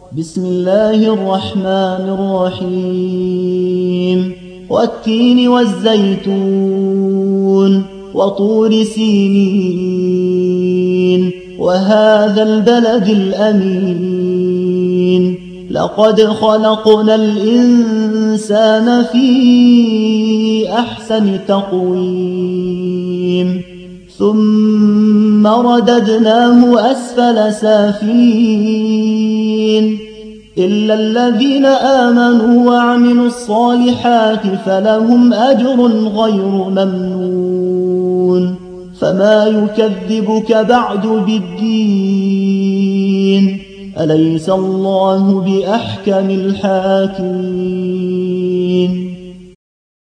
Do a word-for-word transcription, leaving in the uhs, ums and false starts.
بسم الله الرحمن الرحيم والتين والزيتون وطور سينين وهذا البلد الأمين لقد خلقنا الإنسان في أحسن تقويم ثم رددناه أسفل سافلين إلا الذين آمنوا وعملوا الصالحات فلهم أجر غير ممنون فما يكذبك بعد بالدين أليس الله بأحكم الحاكمين